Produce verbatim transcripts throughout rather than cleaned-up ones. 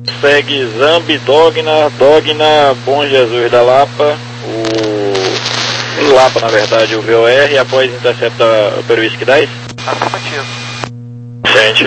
Segue Zambi, Dogna, Dogna, Bom Jesus da Lapa, o Lapa na verdade, o V O R, e após intercepta o Peruísque dez. Afirmativo. Gente.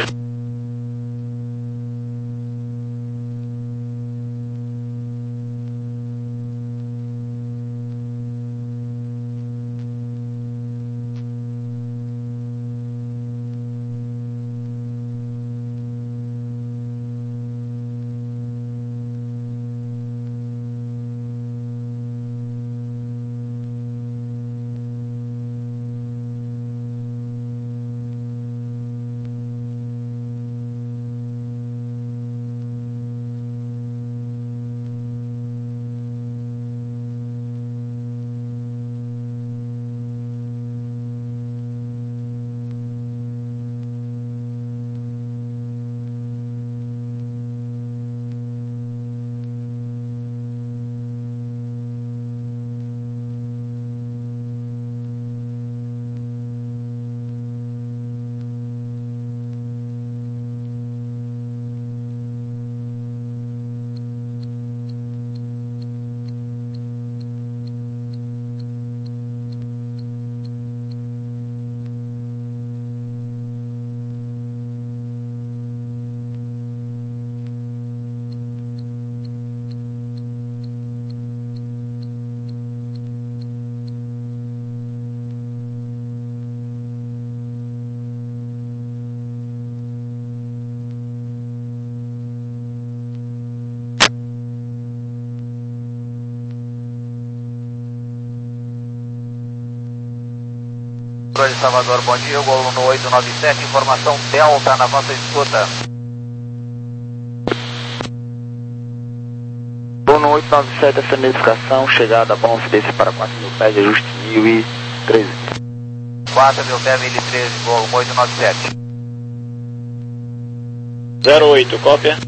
De Salvador, bom dia, o aluno oito nove sete, informação Delta na vossa escuta. Aluno oito nove sete, essa notificação, chegada a bom desse para quatro mil pés, ajuste mil e treze. quatro mil pés, mil e treze, aluno oito nove sete. zero oito, cópia.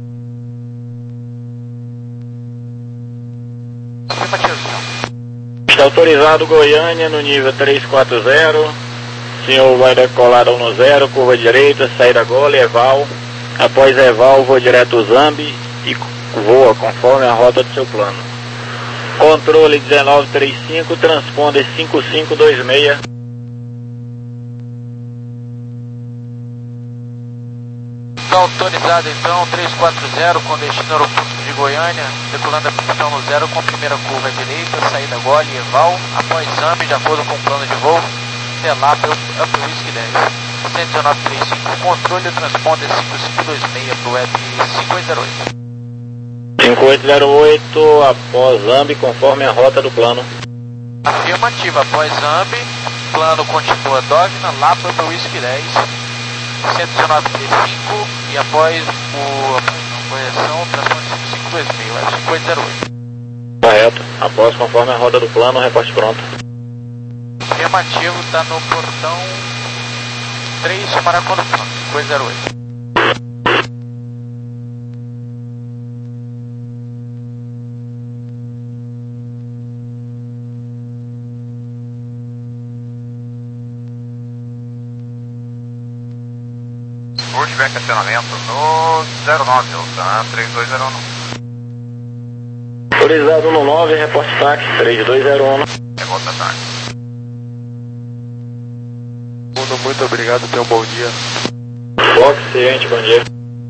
Afirmativo, senhor. Está autorizado Goiânia no nível trezentos e quarenta. Senhor vai decolar no zero, curva direita, saída Gole, Eval. Após Eval, vou direto Zambi e voa conforme a rota do seu plano. Controle dezenove trinta e cinco, transponder cinco cinco dois seis. Está autorizado então, trezentos e quarenta com destino ao aeroporto de Goiânia, decolando a pistão no zero com primeira curva direita, saída Gole, Eval. Após Zambi, de acordo com o plano de voo, Telap, Upper Whisky dez, cento e dezenove trinta e cinco, controle do transponder cinco cinco dois seis para o web cinco oito zero oito. cinco oito zero oito, após Zambi, conforme a rota do plano. Afirmativa, após Zambi, plano continua Dogna, Lapa, Upper Whisky dez, cento e dezenove trinta e cinco, e após o, a correção, transponder cinco cinco dois seis, web cinco oito zero oito. Correto, após conforme a rota do plano, reporte pronto. Afirmativo, está no portão três, Maracanã, cinco oito zero oito. Por tiver estacionamento no zero nove, tá? três dois zero um. Autorizado no nove, reporte táxi três dois zero um. Revolta táxi. Muito obrigado, tenha um bom dia. Fox, ciente, bom dia.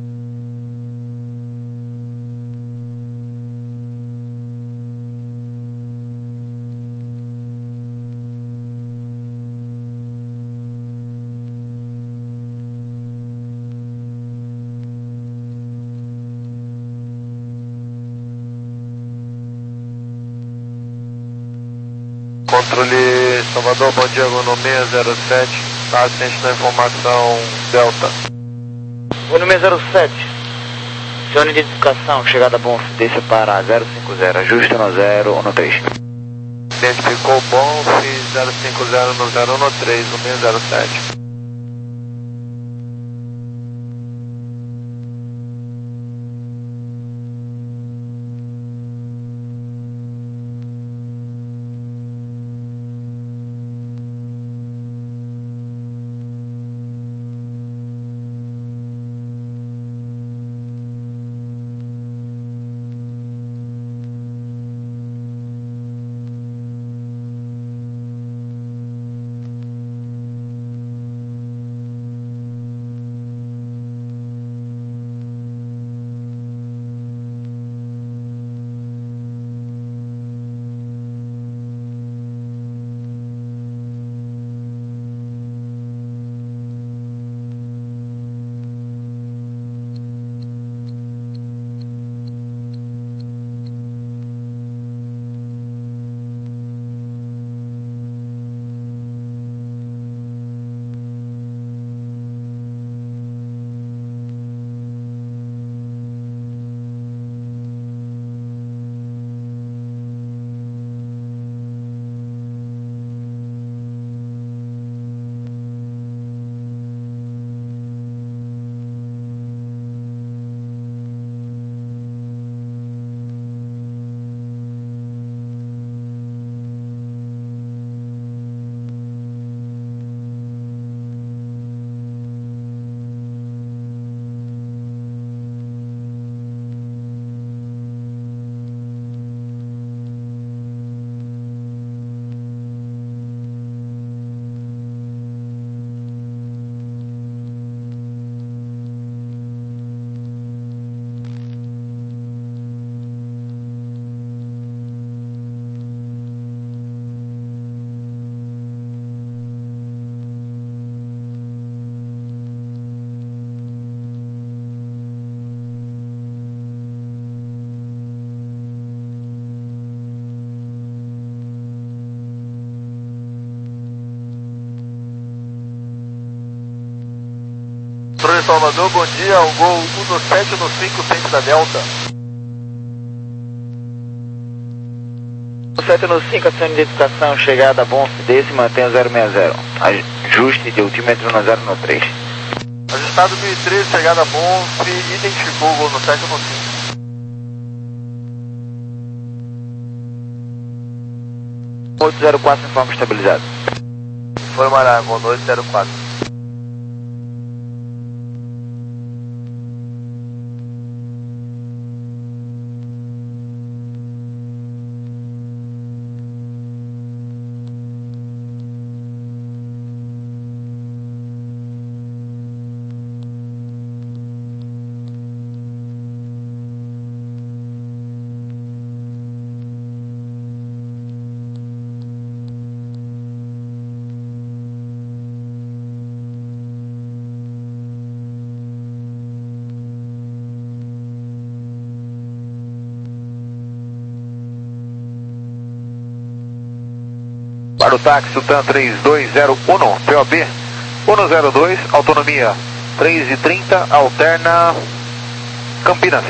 Controle Salvador, bom dia, aluno seis zero sete, está atento na informação Delta. O número zero sete, seu identificação, chegada a bom desse para zero cinco zero, ajuste no zero um três. Identificou bom, fiz zero cinco zero no zero um três, no seis zero sete. Salvador, bom dia, o gol um no sete no cinco, centro da Delta. sete no cinco, ação de identificação, chegada, bom desse, mantenha o zero seis zero. Ajuste de altímetro no zero no três. Ajustado mil e treze, chegada Bonf, identificou o gol no sete no cinco. oito zero quatro, informe estabilizado. Foi Mará, gol oito zero quatro. Para o táxi, o T A M três dois zero um, P O B um zero dois, autonomia três e trinta, alterna Campinas.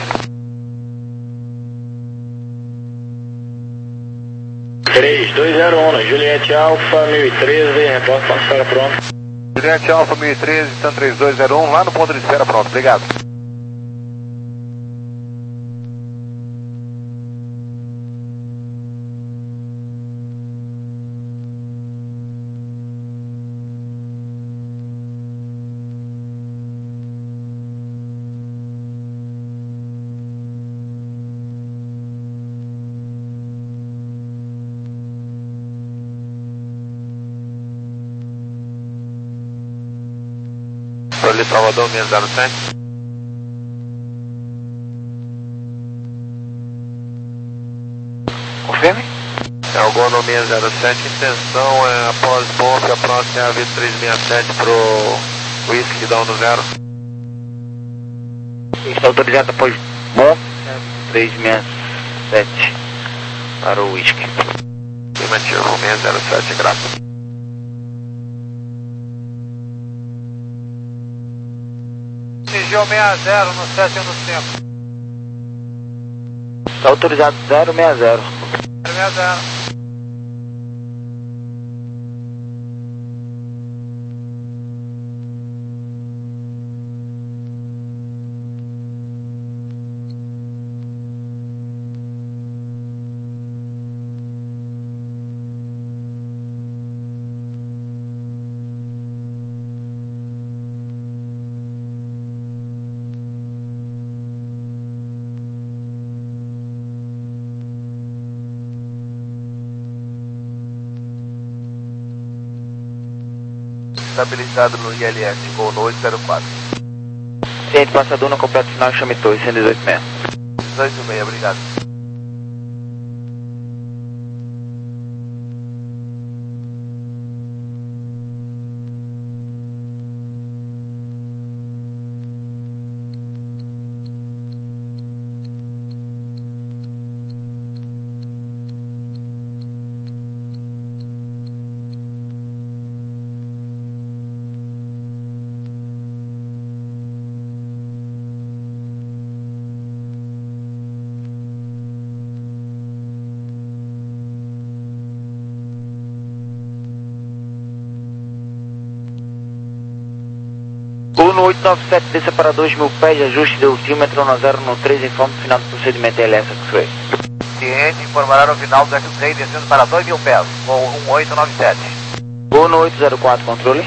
três dois zero um, Juliette Alfa mil e treze, reporte ponto de espera pronto. Juliette Alfa mil e treze, T A M três dois zero um, lá no ponto de espera pronto, obrigado. Ali Salvador seis zero sete. Confirme. É o gol no seis zero sete, intenção é após Bonf, a próxima é a V três seis sete pro Whisky, dá um no zero. Está autorizado após Bonf, três seis sete para o Whisky. Afirmativo, seis zero sete, graças. Atingiu seis zero no sete no cinco. Está autorizado zero seis zero. zero seis zero. Estabilizado no I L S, gol no oito zero quatro. Ciente, passador no completo final, chame torre, cento e dezoito seis. dezoito seis, obrigado. Uno oito nove sete, desça para dois mil pés, ajuste de altímetro no zero no três, informe final do procedimento L S X-Ray. Ciente, informará no final do X-Ray, descendo para dois mil pés, com um oito nove sete. Uno oito zero quatro, controle.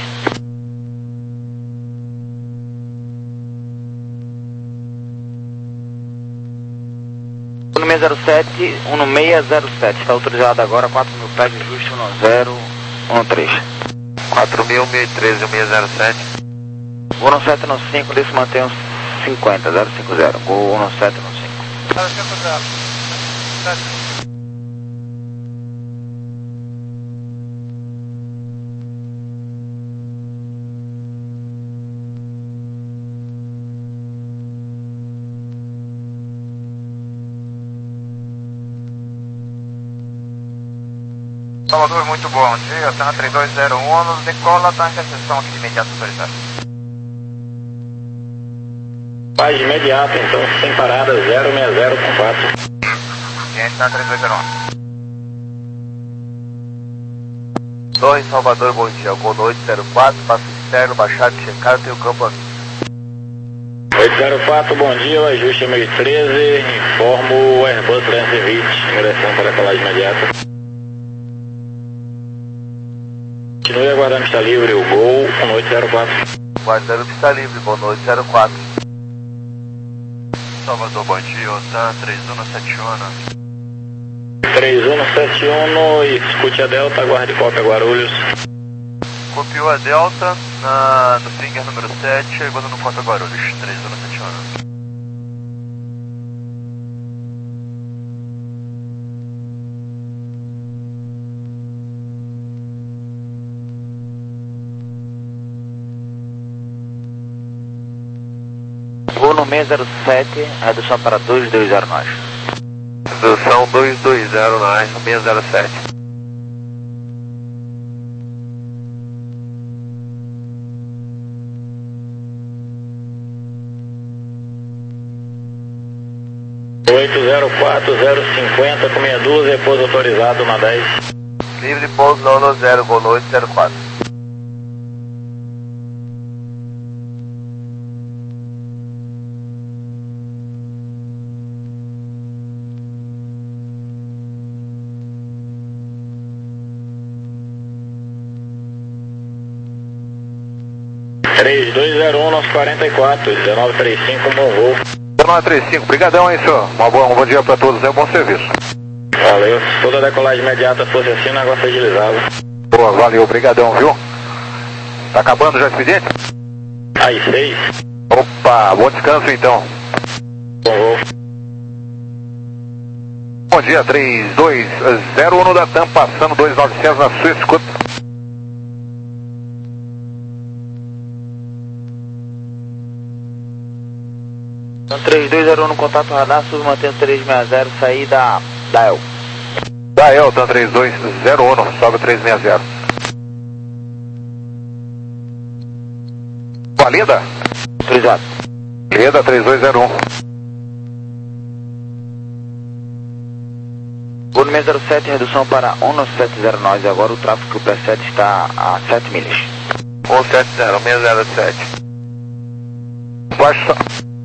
Uno seis zero sete, Uno seis zero sete, está autorizado agora, quatro mil pés, ajuste no zero um três. quatro mil, mil e treze, seis zero sete. Uno sete no cinco, desse mantém uns cinquenta, zero cinco zero. Gol Uno sete no cinco. zero cinco zero. Salvador, muito bom dia, T A M três dois zero um, decola, tanque a sessão aqui de imediato autorizado. Faz imediato, então, sem parada, zero seis zero com quatro. Ciente, tá três dois zero um. dois Salvador, bom dia, Gol oito zero quatro, passo externo, baixado, checado, tem o campo aqui. oito zero quatro, bom dia, o ajuste é mil e treze, informo o Airbus trezentos e vinte, em direção para a colagem imediata. Continue aguardando, está livre, o Gol oito zero quatro. Guardando que está livre, Gol oito zero quatro. Salvador, bom dia, OTAN três um sete um. três um sete um, escute a Delta, aguarde cópia Guarulhos. Copiou a Delta na, no finger número sete, aguardando cópia Guarulhos, três um sete um. Voo no seis zero sete, redução para dois dois zero nove. Redução dois dois zero nove, seis zero sete. oito zero quatro, zero cinquenta com meia dúzia, pouso autorizado na dez. Livre, pouso não no zero, Gol oito zero quatro. três dois zero um, nosso quarenta e quatro, dezenove trinta e cinco, bom voo. dezenove trinta e cinco, brigadão aí, senhor. Uma boa, um bom dia para todos, é um bom serviço. Valeu, se toda a decolagem imediata fosse assim, o negócio agilizava. Boa, valeu, brigadão, viu? Tá acabando já o expediente? Aí, seis. Opa, bom descanso então. Bom voo. Bom dia, três dois zero um da TAM, passando dois novecentos na sua escuta. três dois zero um no contato radar, submantendo três seis zero, saída da El. Da El, TAM três dois zero um, sobe três seis zero. Com a Lida? Autorizado. Lida três dois zero um. Voo no seis zero sete, redução para um sete zero nove, agora o tráfego P sete está a sete milhas. um sete zero, seis zero sete. Baixa.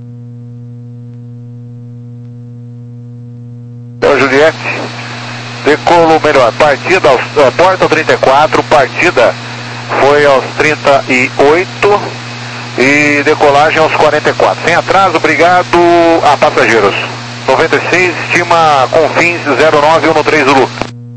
Juliette, decolo melhor, partida aos, uh, porta trinta e quatro, partida foi aos trinta e oito e decolagem aos quarenta e quatro. Sem atraso, obrigado a passageiros. noventa e seis, estima Confins zero nove um três Zulu.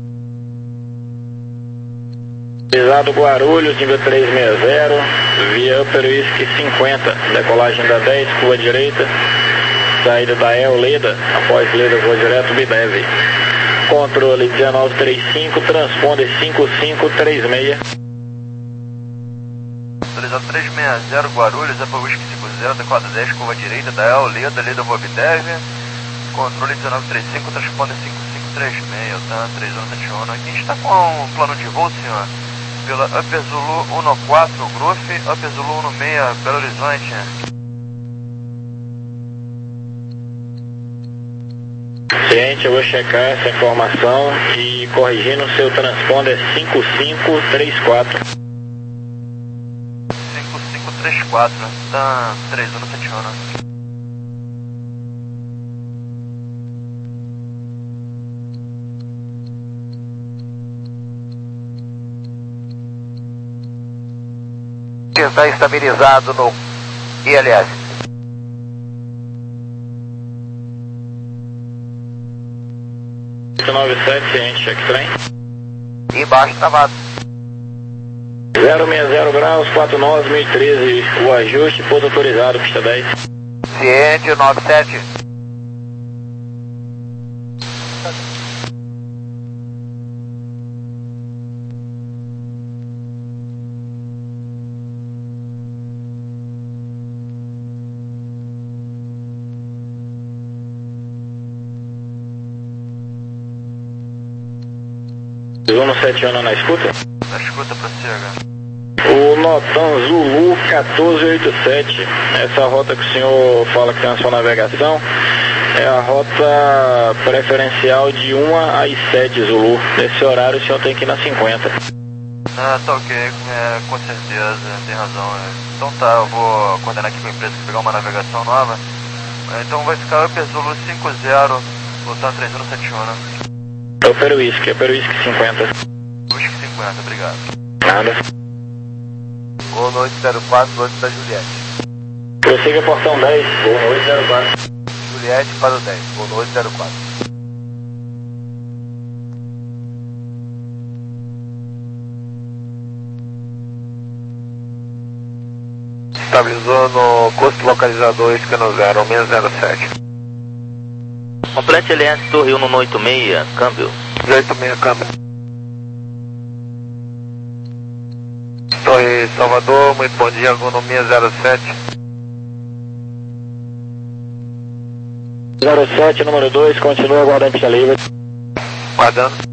Pisado Guarulhos, nível trezentos e sessenta, via Upper Whisky cinquenta, decolagem da dez, curva direita. Saída da El, Leda, após Leda, voo direto, Bidev. Controle dezenove trinta e cinco, transponder cinco cinco três seis. Autorizado três seis zero, Guarulhos, Apple Whisky cinco zero, D quatro dez, curva direita, da El, Leda, Leda, voo Bidev. Controle dezenove trinta e cinco, transponder cinco cinco três seis, tá? três um sete um. Aqui a gente está com um plano de voo, senhor. Pela Upper Zulu um quatro, Groof, Upper Zulu um seis, Belo Horizonte. Ciente, eu vou checar essa informação e corrigindo o seu transponder cinco cinco três quatro. cinco cinco três quatro, tá três um sete um. Está estabilizado no I L S. oito nove sete, ciente, check trem. Embaixo travado. zero seis zero graus, quatro nove, mil e treze, o ajuste, pouso autorizado, pista dez. Ciente, nove sete. um sete um na escuta? Na escuta, prossiga. O Notan Zulu quatorze oitenta e sete, essa rota que o senhor fala que tem na sua navegação, é a rota preferencial de uma às sete Zulu. Nesse horário o senhor tem que ir na cinquenta. Ah, tá ok, é, com certeza, tem razão. É. Então tá, eu vou coordenar aqui com a empresa que pegar uma navegação nova. É, então vai ficar Upper Zulu cinco zero, voltando três zero sete um. É o Peruísque, é o Peruísque cinquenta. Peruísque cinquenta, obrigado. Nada. Boa noite, zero quatro, noite da Juliette. Prossiga portão dez, boa noite, zero quatro. Juliette para o dez, boa noite, zero quatro. Estabilizou no custo localizador escano zero, seis zero sete. Complete L S Torre um no oito seis, câmbio. oito seis, câmbio. Torre Salvador, muito bom dia, agronomia zero sete. zero sete, número dois, continua aguardando pista livre. Guardando.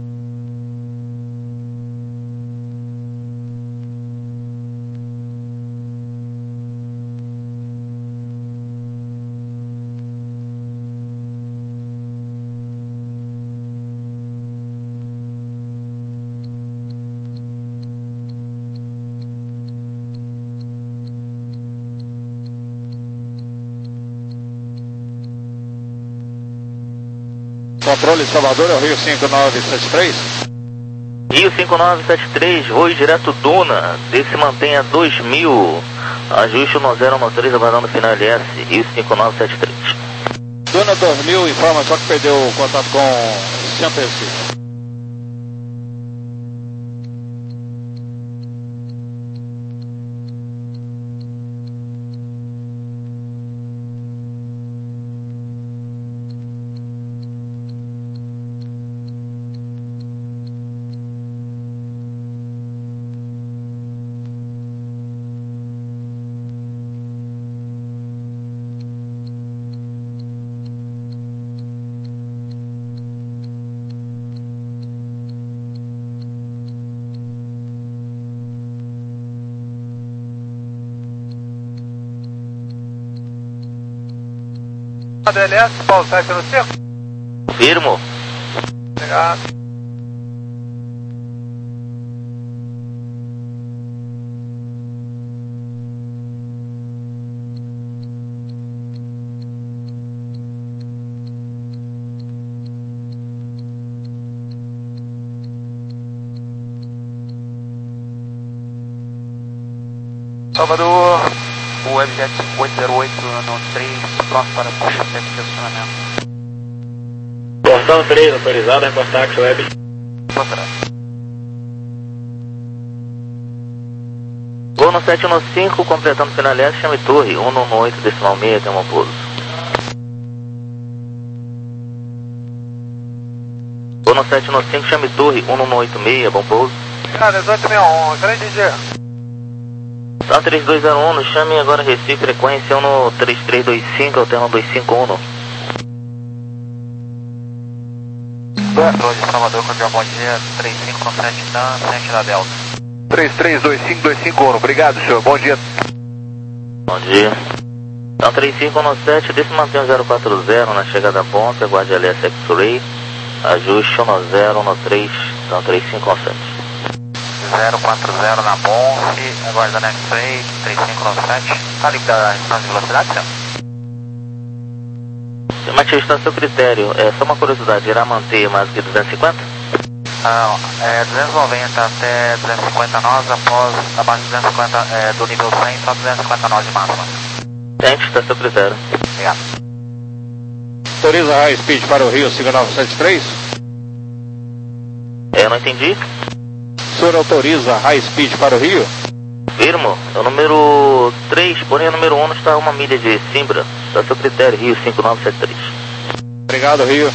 Controle Salvador, é o Rio cinco nove sete três. Rio cinco nove sete três, voo direto Duna, desse mantenha dois mil, ajuste no zero no três, aguardando final L S, Rio cinco nove sete três. Duna dois mil, informa só que perdeu o contato com o Centro Recife. D L S, Paulo sete no cinco. Firmo. Obrigado. Salvador, o Webjet oito zero oito no três, pronto para puxa sete de posicionamento. Portão três, autorizado, reportar Axo Web. Contrato. Voo no sete no cinco, completando final L S, chame torre, um no oito, decimal seis, tem um pouso. Voo no sete no cinco, chame torre, um no oito seis, bom pouso. Ah, dezoito sessenta e um, grande dia. Tá três dois zero um, chame agora Recife, frequência um no três três dois cinco, alterno dois cinco um. Controle de Salvador, Cordial, bom dia, três cinco no sete da sete da Delta. três três dois cinco dois cinco um, obrigado senhor, bom dia. Bom dia. Então três cinco no sete, desse mantém o zero quatro zero na chegada a ponte, aguarde L S X-Ray, ajuste no zero no três, então três cinco no sete. zero quatro zero na Bonfe, aguardando X-Ray, três cinco no sete. Tá livre da restrição de velocidade, senhor? Mas está a seu critério, é só uma curiosidade, irá manter mais do que duzentos e cinquenta? Não, é duzentos e noventa até duzentos e cinquenta nós, após abaixo de duzentos e cinquenta é, do nível cem, só duzentos e cinquenta nós de máxima. Tente, está a seu critério. Obrigado. Autoriza High Speed para o Rio cinco nove sete três? É, eu não entendi. O senhor autoriza High Speed para o Rio? Firmo, é o número três, porém o número um está a uma milha de Simbra. Está a seu critério, Rio cinco nove sete três. Obrigado, Rio.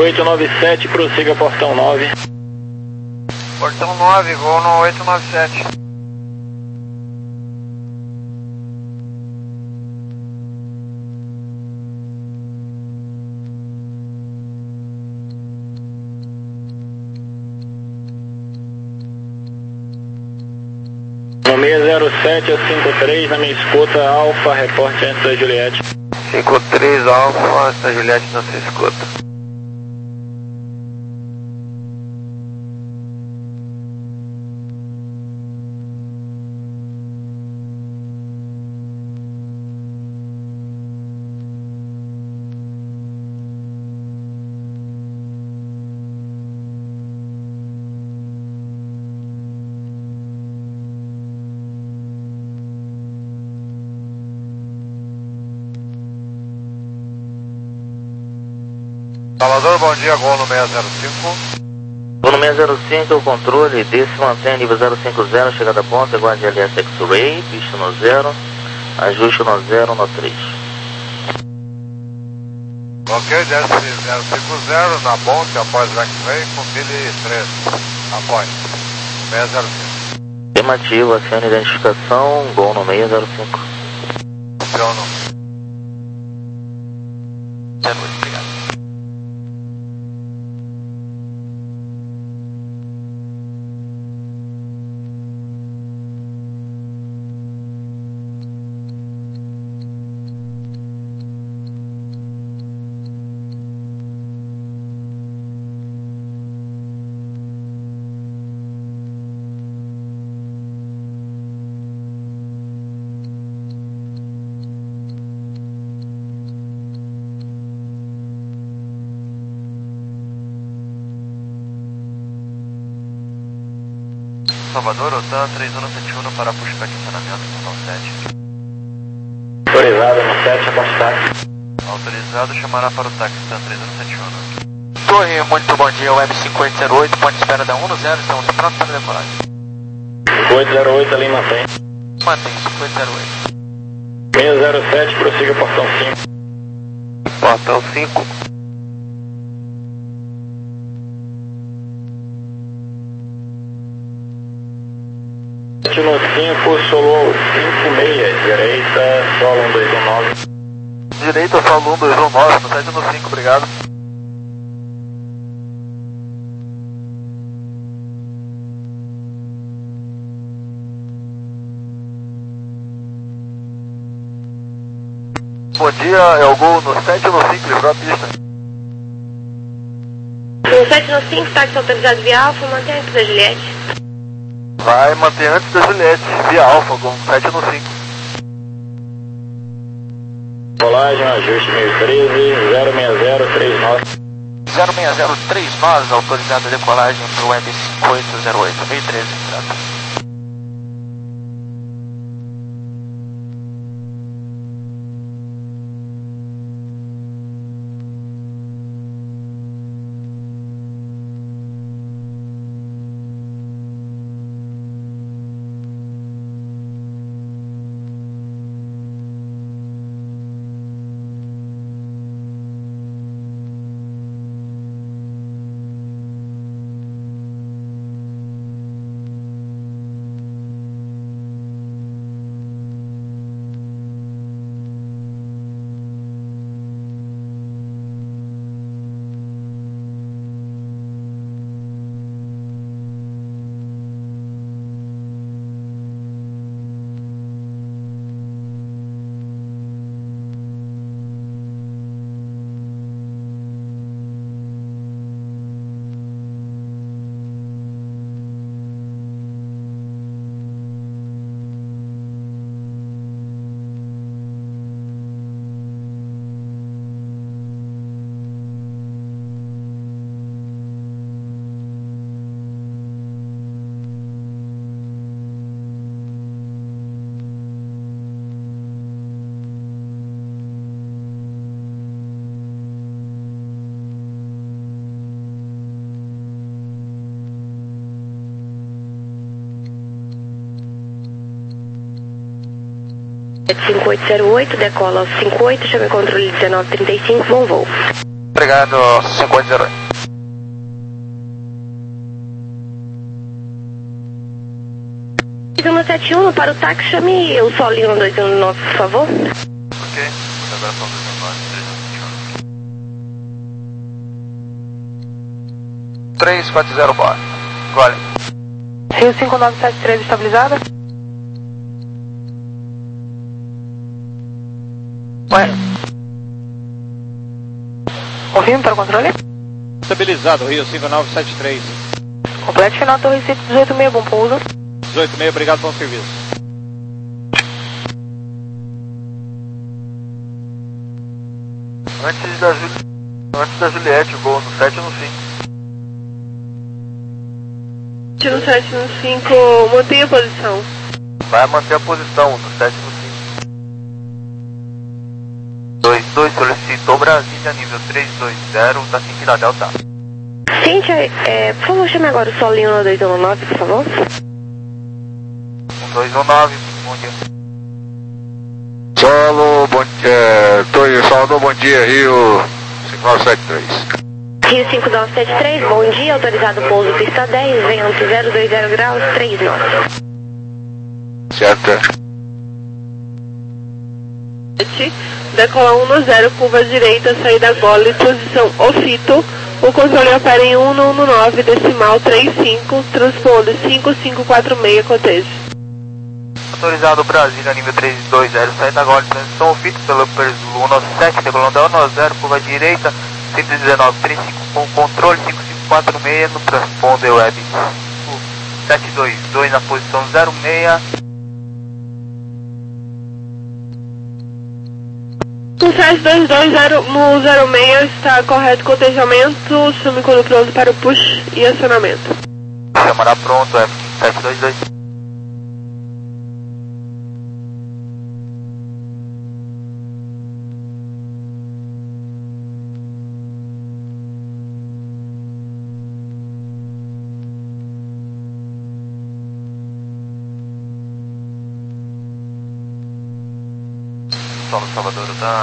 oito nove sete, prossiga portão nove. Portão nove, voo no oito nove sete. No seis zero sete a cinquenta e três, na minha escuta, Alfa, reporte antes da Juliette. cinquenta e três Alfa, antes da Juliette na sua escuta. Salvador, bom dia, gol no seis zero cinco. Gol no seis zero cinco, o controle desse mantém nível zero cinco zero, chegada ponta, guarde L S X-Ray, pista no zero, ajuste no zero, no três. Ok, desce zero cinco zero, na ponte, após o X-Ray, com mil e três. Após, seis zero cinco. Afirmativo, acione identificação, gol no seis zero cinco. Aciono. zero oito, obrigado. Salvador, OTAN três um sete um para pushback estacionamento, portão sete. Autorizado no sete, aposto táxi. Autorizado, chamará para o táxi, OTAN três um sete um. Torre, muito bom dia, Web cinco oito zero oito, ponto de espera da um no zero, estamos prontos para decolagem. cinco oito zero oito, ali mantém. Mantém, cinco oito zero oito. seis zero sete, prossiga portão cinco. Portão cinco. No cinco, solo cinco seis, direita, solo um dois um nove. Direita, solo um dois um nove, no sete no cinco, obrigado. Bom dia, é o gol no sete no cinco, livrou a pista. No sete no cinco, táxi autorizado via Alfa, mantém antes da Juliette. Vai manter antes da Juliette, via Alfa, gol no sete no cinco. Colagem, ajuste mil e treze, zero seis zero três nove. zero seis zero três nove, autorizada a decolagem para o Web cinco oito zero oito, mil e treze, exato. cinco oito zero oito, decola aos cinco oito, chama controle dezenove trinta e cinco, bom voo. Obrigado, cinco oito zero oito. dois um sete um para o táxi, chame o Solinho dois um nove, por favor. Ok, agora são dois um nove, três quatro zero, bar. Gole. Rio cinco nove sete três estabilizada. Ué. Ouvimos para o controle? Estabilizado, Rio cinco nove sete três. Complete final, Torre Recife dezoito seis, bom pouso. dezoito seis, obrigado pelo serviço. Antes da, Juli... Antes da Juliette, voo no sete no cinco. No sete no cinco, mantenha a posição. Vai manter a posição no sete no cinco. dois dois, solicitou Brasília, nível três dois zero, da cinco da Delta. Cíntia, é, por favor, chame agora o Solinho no dois um nove, por favor. dois um nove, bom dia. Solo, bom dia. Torre Salvador, bom dia, Rio cinco nove sete três. Rio cinco nove sete três, bom dia, autorizado pouso pista dez, vento zero dois zero graus, três nove. Certo. Decola um no zero, curva direita, saída gole, posição ofito. O controle opera em um no um nove, decimal três cinco, transponde cinco cinco quatro seis, cotejo. Autorizado Brasília, nível três dois zero, saída gole, transição ofito pelo Perzulu um sete, decolando um zero, curva direita, cento e dezenove, três cinco, com controle cinco cinco quatro seis, no transponder web sete dois dois na posição zero seis. No sete dois dois zero, no zero seis está correto cotejamento, chame quando pronto para o push e acionamento. Chamará pronto, F sete dois dois. Solo Salvador da